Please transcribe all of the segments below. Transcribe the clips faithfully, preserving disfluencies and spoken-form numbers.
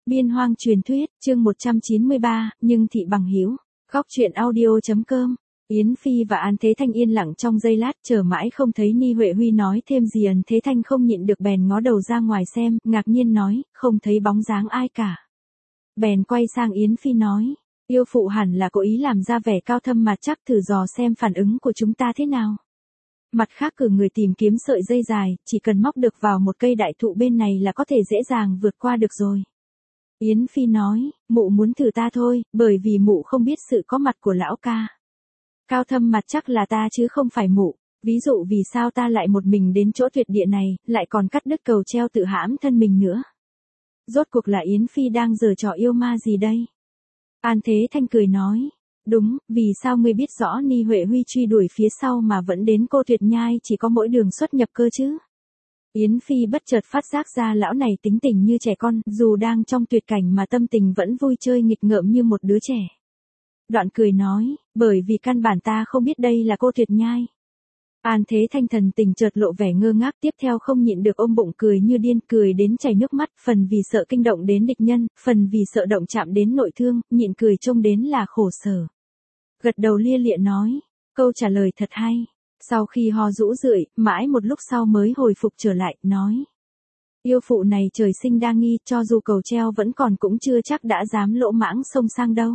Biên hoang truyền thuyết, chương một trăm chín mươi ba, nhưng thị bằng hữu. Góc truyện audio chấm com. Yến Phi và An Thế Thanh yên lặng trong giây lát, chờ mãi không thấy Ni Huệ Huy nói thêm gì. An Thế Thanh không nhịn được bèn ngó đầu ra ngoài xem, ngạc nhiên nói, không thấy bóng dáng ai cả. Bèn quay sang Yến Phi nói, yêu phụ hẳn là cố ý làm ra vẻ cao thâm mà chắc thử dò xem phản ứng của chúng ta thế nào. Mặt khác cử người tìm kiếm sợi dây dài, chỉ cần móc được vào một cây đại thụ bên này là có thể dễ dàng vượt qua được rồi. Yến Phi nói, mụ muốn thử ta thôi, bởi vì mụ không biết sự có mặt của lão ca. Cao thâm mặt chắc là ta chứ không phải mụ. Ví dụ vì sao ta lại một mình đến chỗ tuyệt địa này, lại còn cắt đứt cầu treo tự hãm thân mình nữa. Rốt cuộc là Yến Phi đang giở trò yêu ma gì đây? An Thế Thanh cười nói, đúng, vì sao ngươi biết rõ Ni Huệ Huy truy đuổi phía sau mà vẫn đến cô Tuyệt Nhai chỉ có mỗi đường xuất nhập cơ chứ? Yến Phi bất chợt phát giác ra lão này tính tình như trẻ con, dù đang trong tuyệt cảnh mà tâm tình vẫn vui chơi nghịch ngợm như một đứa trẻ. Đoạn cười nói, bởi vì căn bản ta không biết đây là cô Tuyệt Nhai. An Thế Thanh thần tình chợt lộ vẻ ngơ ngác, tiếp theo không nhịn được ôm bụng cười như điên, cười đến chảy nước mắt, phần vì sợ kinh động đến địch nhân, phần vì sợ động chạm đến nội thương, nhịn cười trông đến là khổ sở. Gật đầu lia lịa nói, câu trả lời thật hay. Sau khi ho rũ rượi, mãi một lúc sau mới hồi phục trở lại, nói. Yêu phụ này trời sinh đa nghi, cho dù cầu treo vẫn còn cũng chưa chắc đã dám lỗ mãng xông sang đâu.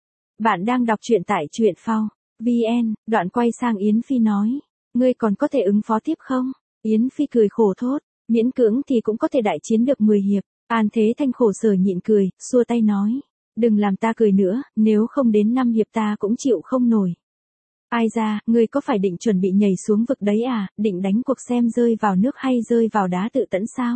Bạn đang đọc truyện tại truyện phao chấm vn, đoạn quay sang Yến Phi nói. Ngươi còn có thể ứng phó tiếp không? Yến Phi cười khổ thốt, miễn cưỡng thì cũng có thể đại chiến được mười hiệp. An Thế Thanh khổ sở nhịn cười, xua tay nói. Đừng làm ta cười nữa, nếu không đến năm hiệp ta cũng chịu không nổi. Ai ra, ngươi có phải định chuẩn bị nhảy xuống vực đấy à, định đánh cuộc xem rơi vào nước hay rơi vào đá tự tẫn sao?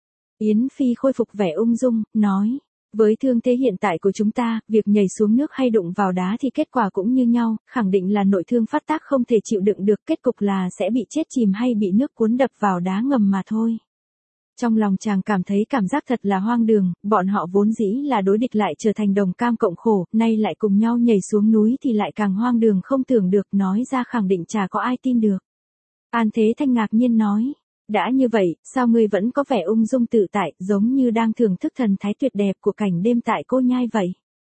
Yến Phi khôi phục vẻ ung dung, nói. Với thương thế hiện tại của chúng ta, việc nhảy xuống nước hay đụng vào đá thì kết quả cũng như nhau, khẳng định là nội thương phát tác không thể chịu đựng được, kết cục là sẽ bị chết chìm hay bị nước cuốn đập vào đá ngầm mà thôi. Trong lòng chàng cảm thấy cảm giác thật là hoang đường, bọn họ vốn dĩ là đối địch lại trở thành đồng cam cộng khổ, nay lại cùng nhau nhảy xuống núi thì lại càng hoang đường không tưởng được, nói ra khẳng định chả có ai tin được. An Thế Thanh ngạc nhiên nói. Đã như vậy, sao ngươi vẫn có vẻ ung dung tự tại, giống như đang thưởng thức thần thái tuyệt đẹp của cảnh đêm tại Cô Nhai vậy?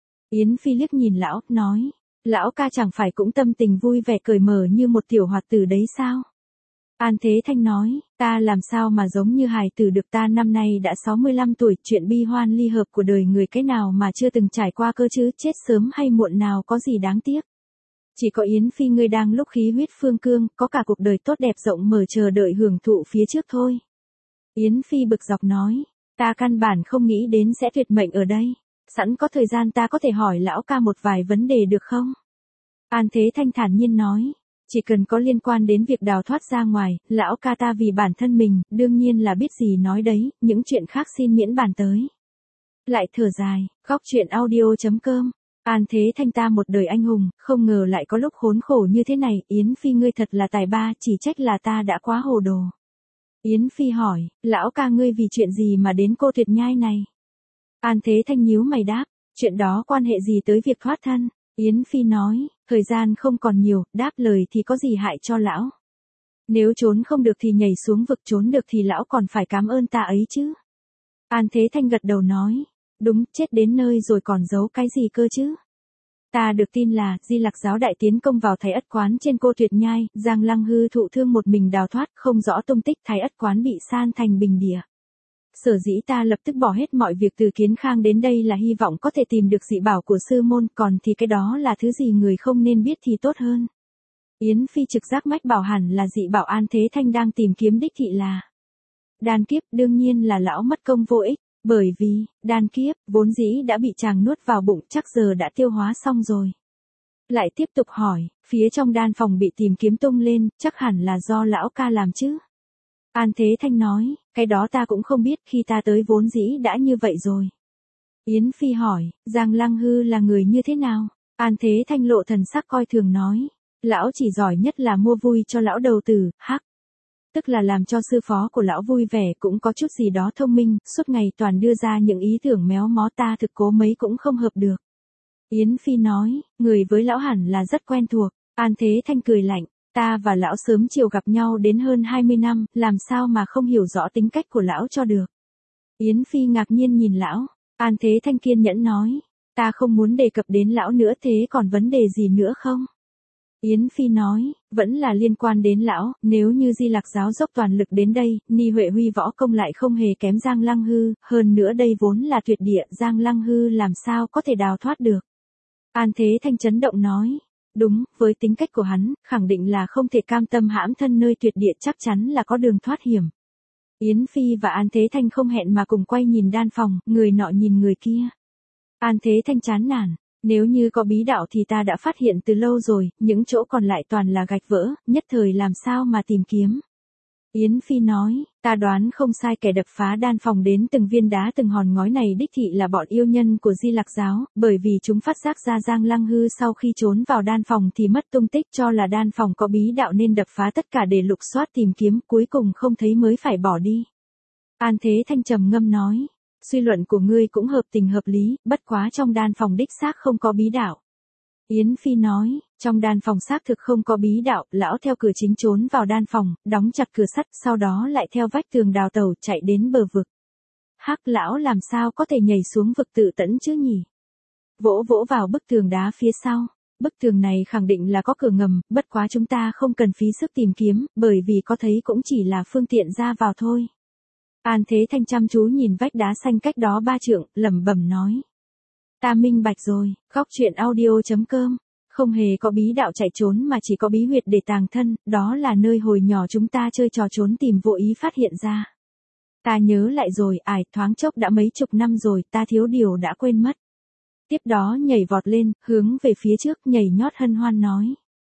Yến Phi liếc nhìn lão, nói, lão ca chẳng phải cũng tâm tình vui vẻ cởi mở như một tiểu hoạt tử đấy sao? An Thế Thanh nói, ta làm sao mà giống như hài tử được, ta năm nay đã sáu mươi lăm tuổi, chuyện bi hoan ly hợp của đời người cái nào mà chưa từng trải qua cơ chứ, chết sớm hay muộn nào có gì đáng tiếc. Chỉ có Yến Phi ngươi đang lúc khí huyết phương cương, có cả cuộc đời tốt đẹp rộng mở chờ đợi hưởng thụ phía trước thôi. Yến Phi bực dọc nói, ta căn bản không nghĩ đến sẽ tuyệt mệnh ở đây. Sẵn có thời gian ta có thể hỏi lão ca một vài vấn đề được không? An Thế Thanh thản nhiên nói, chỉ cần có liên quan đến việc đào thoát ra ngoài, lão ca ta vì bản thân mình, đương nhiên là biết gì nói đấy, những chuyện khác xin miễn bàn tới. Lại thở dài, góc truyện audio chấm com. An Thế Thanh ta một đời anh hùng, không ngờ lại có lúc khốn khổ như thế này, Yến Phi ngươi thật là tài ba, chỉ trách là ta đã quá hồ đồ. Yến Phi hỏi, lão ca ngươi vì chuyện gì mà đến cô Tuyệt Nhai này? An Thế Thanh nhíu mày đáp, chuyện đó quan hệ gì tới việc thoát thân? Yến Phi nói, thời gian không còn nhiều, đáp lời thì có gì hại cho lão. Nếu trốn không được thì nhảy xuống vực, trốn được thì lão còn phải cảm ơn ta ấy chứ. An Thế Thanh gật đầu nói. Đúng, chết đến nơi rồi còn giấu cái gì cơ chứ? Ta được tin là, Di Lặc giáo đại tiến công vào Thái Ất quán trên cô Tuyệt Nhai, Giang Lăng Hư thụ thương một mình đào thoát, không rõ tung tích, Thái Ất quán bị san thành bình địa. Sở dĩ ta lập tức bỏ hết mọi việc từ Kiến Khang đến đây là hy vọng có thể tìm được dị bảo của sư môn, còn thì cái đó là thứ gì người không nên biết thì tốt hơn. Yến Phi trực giác mách bảo hẳn là dị bảo An Thế Thanh đang tìm kiếm đích thị là đan kiếp, đương nhiên là lão mất công vô ích. Bởi vì, đan kiếp, vốn dĩ đã bị chàng nuốt vào bụng, chắc giờ đã tiêu hóa xong rồi. Lại tiếp tục hỏi, phía trong đan phòng bị tìm kiếm tung lên, chắc hẳn là do lão ca làm chứ? An Thế Thanh nói, cái đó ta cũng không biết, khi ta tới vốn dĩ đã như vậy rồi. Yến Phi hỏi, Giang Lăng Hư là người như thế nào? An Thế Thanh lộ thần sắc coi thường nói, lão chỉ giỏi nhất là mua vui cho lão đầu tử, hắc. Tức là làm cho sư phó của lão vui vẻ, cũng có chút gì đó thông minh, suốt ngày toàn đưa ra những ý tưởng méo mó, ta thực cố mấy cũng không hợp được. Yến Phi nói, người với lão hẳn là rất quen thuộc. An Thế Thanh cười lạnh, ta và lão sớm chiều gặp nhau đến hơn hai mươi năm, làm sao mà không hiểu rõ tính cách của lão cho được. Yến Phi ngạc nhiên nhìn lão, An Thế Thanh kiên nhẫn nói, ta không muốn đề cập đến lão nữa, thế còn vấn đề gì nữa không? Yến Phi nói, vẫn là liên quan đến lão, nếu như Di Lạc giáo dốc toàn lực đến đây, Ni Huệ Huy võ công lại không hề kém Giang Lăng Hư, hơn nữa đây vốn là tuyệt địa, Giang Lăng Hư làm sao có thể đào thoát được. An Thế Thanh chấn động nói, đúng, với tính cách của hắn, khẳng định là không thể cam tâm hãm thân nơi tuyệt địa, chắc chắn là có đường thoát hiểm. Yến Phi và An Thế Thanh không hẹn mà cùng quay nhìn đan phòng, người nọ nhìn người kia. An Thế Thanh chán nản, nếu như có bí đạo thì ta đã phát hiện từ lâu rồi, những chỗ còn lại toàn là gạch vỡ, nhất thời làm sao mà tìm kiếm. Yến Phi nói, ta đoán không sai, kẻ đập phá đan phòng đến từng viên đá từng hòn ngói này đích thị là bọn yêu nhân của Di Lạc giáo, bởi vì chúng phát giác ra Giang Lăng Hư sau khi trốn vào đan phòng thì mất tung tích, cho là đan phòng có bí đạo nên đập phá tất cả để lục soát tìm kiếm, cuối cùng không thấy mới phải bỏ đi. An Thế Thanh trầm ngâm nói, suy luận của ngươi cũng hợp tình hợp lý, bất quá trong đan phòng đích xác không có bí đạo. Yến Phi nói, trong đan phòng xác thực không có bí đạo, lão theo cửa chính trốn vào đan phòng, đóng chặt cửa sắt, sau đó lại theo vách tường đào tẩu chạy đến bờ vực. Hắc, lão làm sao có thể nhảy xuống vực tự tẫn chứ nhỉ? Vỗ vỗ vào bức tường đá phía sau. Bức tường này khẳng định là có cửa ngầm, bất quá chúng ta không cần phí sức tìm kiếm, bởi vì có thấy cũng chỉ là phương tiện ra vào thôi. An Thế Thanh chăm chú nhìn vách đá xanh cách đó ba trượng, lẩm bẩm nói. Ta minh bạch rồi, góc truyện audio chấm com. Không hề có bí đạo chạy trốn mà chỉ có bí huyệt để tàng thân, đó là nơi hồi nhỏ chúng ta chơi trò trốn tìm vô ý phát hiện ra. Ta nhớ lại rồi, ải, thoáng chốc đã mấy chục năm rồi, ta thiếu điều đã quên mất. Tiếp đó nhảy vọt lên, hướng về phía trước, nhảy nhót hân hoan nói.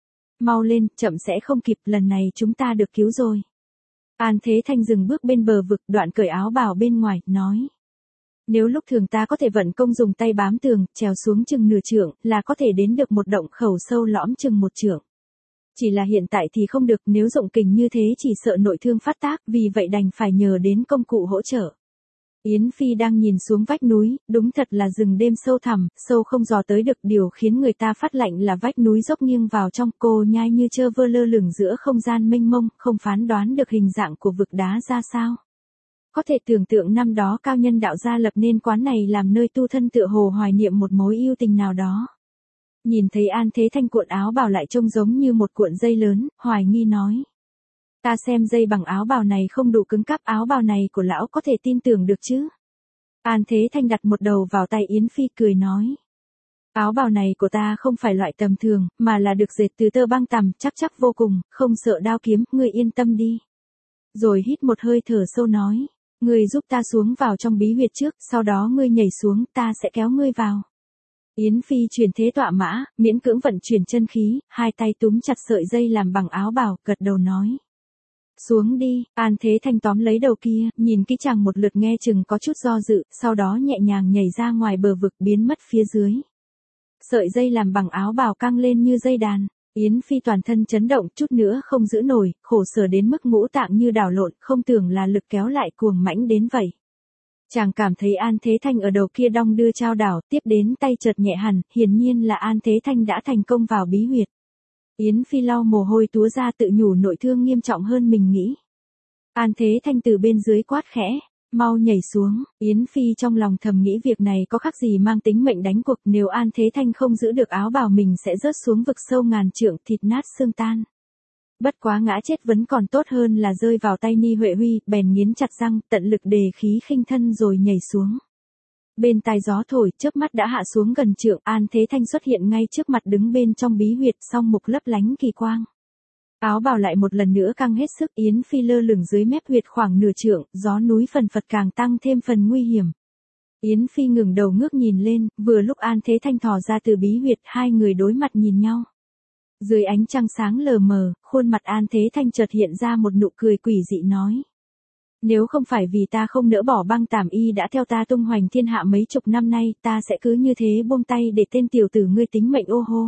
Mau lên, chậm sẽ không kịp, lần này chúng ta được cứu rồi. An Thế Thanh dừng bước bên bờ vực, đoạn cởi áo bào bên ngoài, nói. Nếu lúc thường ta có thể vận công dùng tay bám tường, trèo xuống chừng nửa trượng, là có thể đến được một động khẩu sâu lõm chừng một trượng. Chỉ là hiện tại thì không được, nếu dụng kình như thế chỉ sợ nội thương phát tác, vì vậy đành phải nhờ đến công cụ hỗ trợ. Yến Phi đang nhìn xuống vách núi, đúng thật là rừng đêm sâu thẳm, sâu không dò tới được, điều khiến người ta phát lạnh là vách núi dốc nghiêng vào trong, cô nhai như trơ vơ lơ lửng giữa không gian mênh mông, không phán đoán được hình dạng của vực đá ra sao. Có thể tưởng tượng năm đó cao nhân đạo gia lập nên quán này làm nơi tu thân tựa hồ hoài niệm một mối yêu tình nào đó. Nhìn thấy An Thế Thanh cuộn áo bào lại trông giống như một cuộn dây lớn, hoài nghi nói. Ta xem dây bằng áo bào này không đủ cứng cáp, áo bào này của lão có thể tin tưởng được chứ? An Thế Thanh đặt một đầu vào tay Yến Phi cười nói. Áo bào này của ta không phải loại tầm thường, mà là được dệt từ tơ băng tằm, chắc chắc vô cùng, không sợ đao kiếm, ngươi yên tâm đi. Rồi hít một hơi thở sâu nói. Ngươi giúp ta xuống vào trong bí huyệt trước, sau đó ngươi nhảy xuống, ta sẽ kéo ngươi vào. Yến Phi chuyển thế tọa mã, miễn cưỡng vận chuyển chân khí, hai tay túm chặt sợi dây làm bằng áo bào, gật đầu nói. Xuống đi, An Thế Thanh tóm lấy đầu kia, nhìn kỹ chàng một lượt nghe chừng có chút do dự, sau đó nhẹ nhàng nhảy ra ngoài bờ vực biến mất phía dưới. Sợi dây làm bằng áo bào căng lên như dây đàn. Yến Phi toàn thân chấn động, chút nữa không giữ nổi, khổ sở đến mức ngũ tạng như đảo lộn, không tưởng là lực kéo lại cuồng mãnh đến vậy. Chàng cảm thấy An Thế Thanh ở đầu kia đong đưa trao đảo, tiếp đến tay chợt nhẹ hẳn, hiển nhiên là An Thế Thanh đã thành công vào bí huyệt. Yến Phi lau mồ hôi túa ra tự nhủ nội thương nghiêm trọng hơn mình nghĩ. An Thế Thanh từ bên dưới quát khẽ. Mau nhảy xuống, Yến Phi trong lòng thầm nghĩ việc này có khác gì mang tính mệnh đánh cuộc, nếu An Thế Thanh không giữ được áo bào mình sẽ rớt xuống vực sâu ngàn trượng, thịt nát xương tan. Bất quá ngã chết vẫn còn tốt hơn là rơi vào tay Ni Huệ Huy, bèn nghiến chặt răng, tận lực đề khí khinh thân rồi nhảy xuống. Bên tai gió thổi, chớp mắt đã hạ xuống gần trượng, An Thế Thanh xuất hiện ngay trước mặt đứng bên trong bí huyệt, song mục lấp lánh kỳ quang. Áo bào lại một lần nữa căng hết sức, Yến Phi lơ lửng dưới mép huyệt khoảng nửa trượng, gió núi phần phật càng tăng thêm phần nguy hiểm. Yến Phi ngừng đầu ngước nhìn lên, vừa lúc An Thế Thanh thò ra từ bí huyệt, hai người đối mặt nhìn nhau. Dưới ánh trăng sáng lờ mờ, khuôn mặt An Thế Thanh chợt hiện ra một nụ cười quỷ dị nói. Nếu không phải vì ta không nỡ bỏ băng tàm y đã theo ta tung hoành thiên hạ mấy chục năm nay, ta sẽ cứ như thế buông tay để tên tiểu tử ngươi tính mệnh ô hô.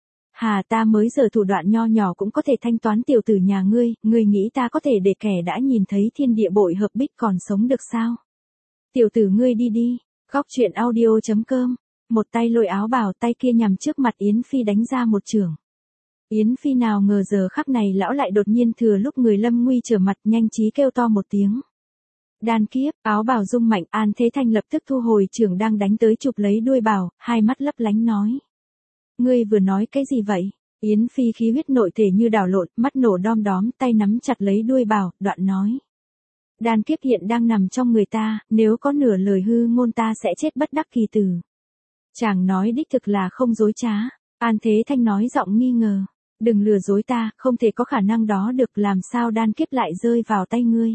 Hà, ta mới giờ thủ đoạn nho nhỏ cũng có thể thanh toán tiểu tử nhà ngươi, ngươi nghĩ ta có thể để kẻ đã nhìn thấy thiên địa bội hợp bích còn sống được sao? Tiểu tử ngươi đi đi, góc truyện audio chấm com, một tay lôi áo bào, tay kia nhằm trước mặt Yến Phi đánh ra một chưởng. Yến Phi nào ngờ giờ khắc này lão lại đột nhiên thừa lúc người lâm nguy trở mặt, nhanh trí kêu to một tiếng. Đan kiếp, áo bào rung mạnh, An Thế Thanh lập tức thu hồi trường đang đánh tới chụp lấy đuôi bào, hai mắt lấp lánh nói. Ngươi vừa nói cái gì vậy? Yến Phi khí huyết nội thể như đảo lộn, mắt nổ đom đóm, tay nắm chặt lấy đuôi bào, đoạn nói. Đan kiếp hiện đang nằm trong người ta, nếu có nửa lời hư ngôn ta sẽ chết bất đắc kỳ tử. Chàng nói đích thực là không dối trá. An Thế Thanh nói giọng nghi ngờ. Đừng lừa dối ta, không thể có khả năng đó được, làm sao đan kiếp lại rơi vào tay ngươi.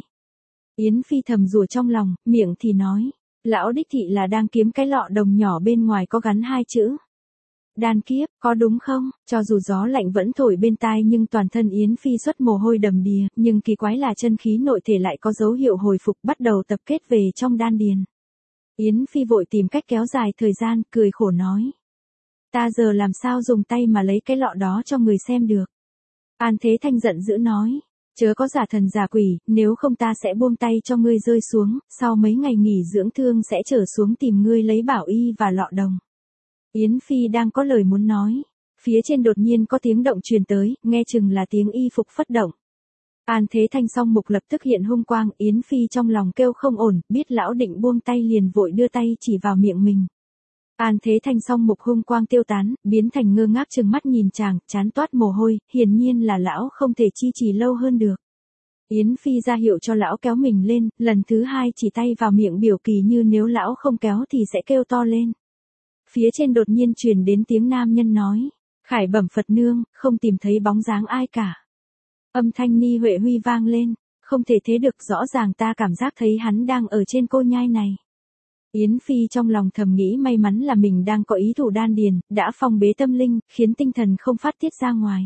Yến Phi thầm rủa trong lòng, miệng thì nói. Lão đích thị là đang kiếm cái lọ đồng nhỏ bên ngoài có gắn hai chữ. Đan kiếp, có đúng không? Cho dù gió lạnh vẫn thổi bên tai nhưng toàn thân Yến Phi xuất mồ hôi đầm đìa, nhưng kỳ quái là chân khí nội thể lại có dấu hiệu hồi phục, bắt đầu tập kết về trong đan điền. Yến Phi vội tìm cách kéo dài thời gian, cười khổ nói. Ta giờ làm sao dùng tay mà lấy cái lọ đó cho người xem được. An Thế Thanh giận dữ nói. Chớ có giả thần giả quỷ, nếu không ta sẽ buông tay cho ngươi rơi xuống, sau mấy ngày nghỉ dưỡng thương sẽ trở xuống tìm ngươi lấy bảo y và lọ đồng. Yến Phi đang có lời muốn nói. Phía trên đột nhiên có tiếng động truyền tới, nghe chừng là tiếng y phục phất động. An Thế Thanh song mục lập tức hiện hung quang, Yến Phi trong lòng kêu không ổn, biết lão định buông tay liền vội đưa tay chỉ vào miệng mình. An Thế Thanh song mục hung quang tiêu tán, biến thành ngơ ngác trừng mắt nhìn chàng, chán toát mồ hôi, hiển nhiên là lão không thể chi trì lâu hơn được. Yến Phi ra hiệu cho lão kéo mình lên, lần thứ hai chỉ tay vào miệng biểu kỳ như nếu lão không kéo thì sẽ kêu to lên. Phía trên đột nhiên truyền đến tiếng nam nhân nói, khải bẩm Phật nương, không tìm thấy bóng dáng ai cả. Âm thanh Ni Huệ Huy vang lên, không thể thế được, rõ ràng ta cảm giác thấy hắn đang ở trên cô nhai này. Yến Phi trong lòng thầm nghĩ may mắn là mình đang có ý thủ đan điền, đã phong bế tâm linh, khiến tinh thần không phát tiết ra ngoài.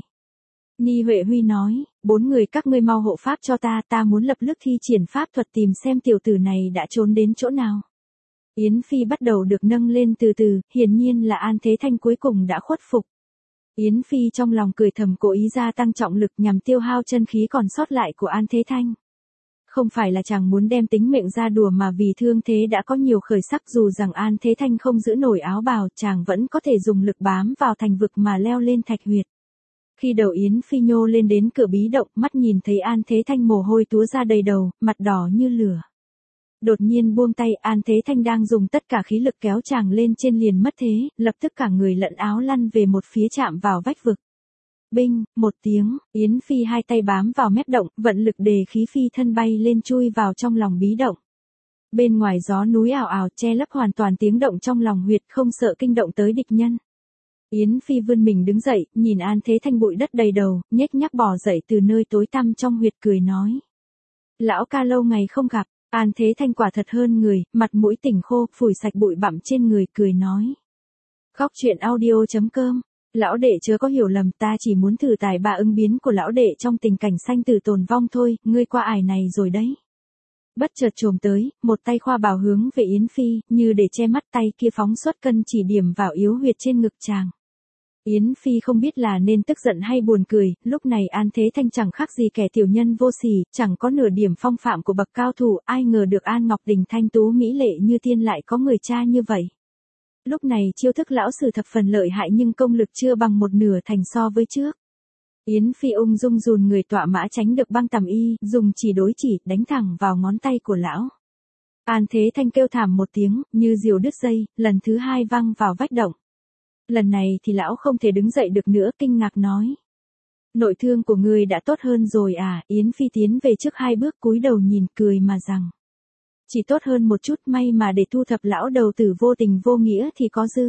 Ni Huệ Huy nói, bốn người các ngươi mau hộ pháp cho ta, ta muốn lập tức thi triển pháp thuật tìm xem tiểu tử này đã trốn đến chỗ nào. Yến Phi bắt đầu được nâng lên từ từ, hiển nhiên là An Thế Thanh cuối cùng đã khuất phục. Yến Phi trong lòng cười thầm cố ý gia tăng trọng lực nhằm tiêu hao chân khí còn sót lại của An Thế Thanh. Không phải là chàng muốn đem tính mệnh ra đùa mà vì thương thế đã có nhiều khởi sắc, dù rằng An Thế Thanh không giữ nổi áo bào, chàng vẫn có thể dùng lực bám vào thành vực mà leo lên thạch huyệt. Khi đầu Yến Phi nhô lên đến cửa bí động, mắt nhìn thấy An Thế Thanh mồ hôi túa ra đầy đầu, mặt đỏ như lửa. Đột nhiên buông tay, An Thế Thanh đang dùng tất cả khí lực kéo chàng lên trên liền mất thế, lập tức cả người lẫn áo lăn về một phía chạm vào vách vực. Binh, một tiếng, Yến Phi hai tay bám vào mép động, vận lực đề khí phi thân bay lên chui vào trong lòng bí động. Bên ngoài gió núi ảo ảo che lấp hoàn toàn tiếng động trong lòng huyệt, không sợ kinh động tới địch nhân. Yến Phi vươn mình đứng dậy, nhìn An Thế Thanh bụi đất đầy đầu, nhếch nhác bò dậy từ nơi tối tăm trong huyệt cười nói. Lão ca lâu ngày không gặp. An Thế Thanh quả thật hơn người, mặt mũi tỉnh khô, phủi sạch bụi bặm trên người, cười nói. Khóc chuyện audio chấm com. Lão đệ chớ có hiểu lầm, ta chỉ muốn thử tài ba ứng biến của lão đệ trong tình cảnh sanh tử tồn vong thôi, ngươi qua ải này rồi đấy. Bất chợt trồm tới, một tay khoa bào hướng về Yến Phi, như để che mắt, tay kia phóng xuất cân chỉ điểm vào yếu huyệt trên ngực chàng. Yến Phi không biết là nên tức giận hay buồn cười, lúc này An Thế Thanh chẳng khác gì kẻ tiểu nhân vô sỉ, chẳng có nửa điểm phong phạm của bậc cao thủ, ai ngờ được An Ngọc Đình thanh tú mỹ lệ như tiên lại có người cha như vậy. Lúc này chiêu thức lão sử thập phần lợi hại nhưng công lực chưa bằng một nửa thành so với trước. Yến Phi ung dung dùn người tọa mã tránh được băng tầm y, dùng chỉ đối chỉ, đánh thẳng vào ngón tay của lão. An Thế Thanh kêu thảm một tiếng, như diều đứt dây, lần thứ hai văng vào vách động. Lần này thì lão không thể đứng dậy được nữa, kinh ngạc nói. Nội thương của ngươi đã tốt hơn rồi à? Yến Phi tiến về trước hai bước cúi đầu nhìn cười mà rằng. Chỉ tốt hơn một chút, may mà để thu thập lão đầu tử vô tình vô nghĩa thì có dư.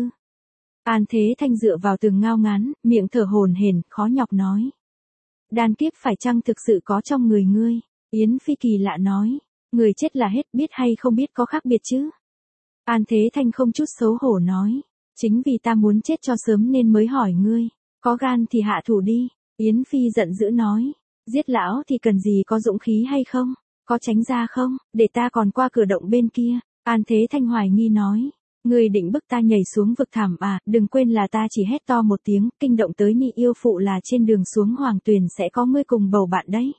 An Thế Thanh dựa vào tường ngao ngán, miệng thở hổn hển, khó nhọc nói. Đan kiếp phải chăng thực sự có trong người ngươi? Yến Phi kỳ lạ nói. Người chết là hết, biết hay không biết có khác biệt chứ? An Thế Thanh không chút xấu hổ nói. Chính vì ta muốn chết cho sớm nên mới hỏi ngươi. Có gan thì hạ thủ đi. Yến Phi giận dữ nói. Giết lão thì cần gì, có dũng khí hay không? Có tránh ra không? Để ta còn qua cửa động bên kia. An Thế Thanh hoài nghi nói. Ngươi định bức ta nhảy xuống vực thẳm à? Đừng quên là ta chỉ hét to một tiếng, kinh động tới Nị yêu phụ là trên đường xuống Hoàng Tuyền sẽ có ngươi cùng bầu bạn đấy.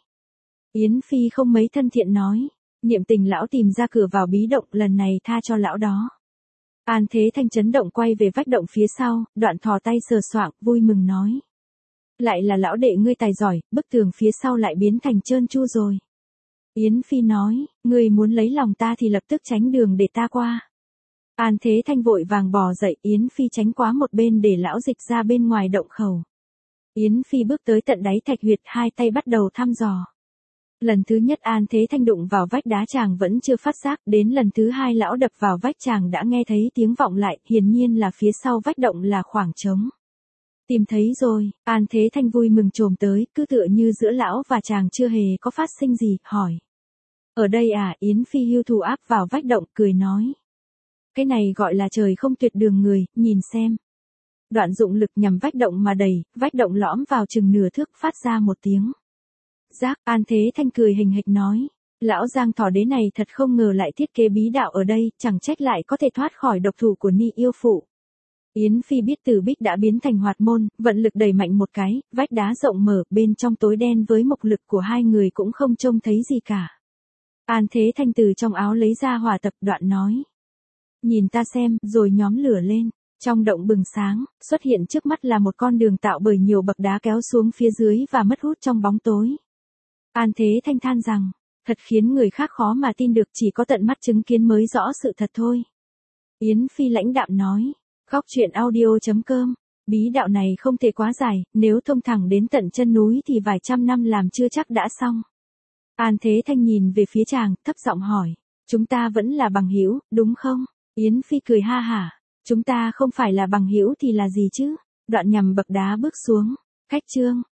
Yến Phi không mấy thân thiện nói. Niệm tình lão tìm ra cửa vào bí động, lần này tha cho lão đó. An Thế Thanh chấn động quay về vách động phía sau, đoạn thò tay sờ soạng, vui mừng nói. Lại là lão đệ ngươi tài giỏi, bức tường phía sau lại biến thành trơn tru rồi. Yến Phi nói, ngươi muốn lấy lòng ta thì lập tức tránh đường để ta qua. An Thế Thanh vội vàng bò dậy, Yến Phi tránh qua một bên để lão dịch ra bên ngoài động khẩu. Yến Phi bước tới tận đáy thạch huyệt, hai tay bắt đầu thăm dò. Lần thứ nhất An Thế Thanh đụng vào vách đá chàng vẫn chưa phát giác, đến lần thứ hai lão đập vào vách chàng đã nghe thấy tiếng vọng lại, hiển nhiên là phía sau vách động là khoảng trống. Tìm thấy rồi, An Thế Thanh vui mừng trồm tới, cứ tựa như giữa lão và chàng chưa hề có phát sinh gì, hỏi. Ở đây à? Yến Phi hưu thủ áp vào vách động, cười nói. Cái này gọi là trời không tuyệt đường người, nhìn xem. Đoạn dụng lực nhằm vách động mà đẩy, vách động lõm vào chừng nửa thước, phát ra một tiếng. Giác. An Thế Thanh cười hình hịch nói. Lão Giang Thỏ Đế này thật không ngờ lại thiết kế bí đạo ở đây, chẳng trách lại có thể thoát khỏi độc thủ của Ni yêu phụ. Yến Phi biết Từ Bích đã biến thành hoạt môn, vận lực đẩy mạnh một cái, vách đá rộng mở, bên trong tối đen với mộc lực của hai người cũng không trông thấy gì cả. An Thế Thanh từ trong áo lấy ra hỏa tập, đoạn nói. Nhìn ta xem, rồi nhóm lửa lên. Trong động bừng sáng, xuất hiện trước mắt là một con đường tạo bởi nhiều bậc đá kéo xuống phía dưới và mất hút trong bóng tối. An Thế Thanh than rằng, thật khiến người khác khó mà tin được, chỉ có tận mắt chứng kiến mới rõ sự thật thôi. Yến Phi lãnh đạm nói, Góc truyện audio chấm com, bí đạo này không thể quá dài, nếu thông thẳng đến tận chân núi thì vài trăm năm làm chưa chắc đã xong. An Thế Thanh nhìn về phía chàng, thấp giọng hỏi, chúng ta vẫn là bằng hữu, đúng không? Yến Phi cười ha hả, chúng ta không phải là bằng hữu thì là gì chứ? Đoạn nhằm bậc đá bước xuống, khách trương.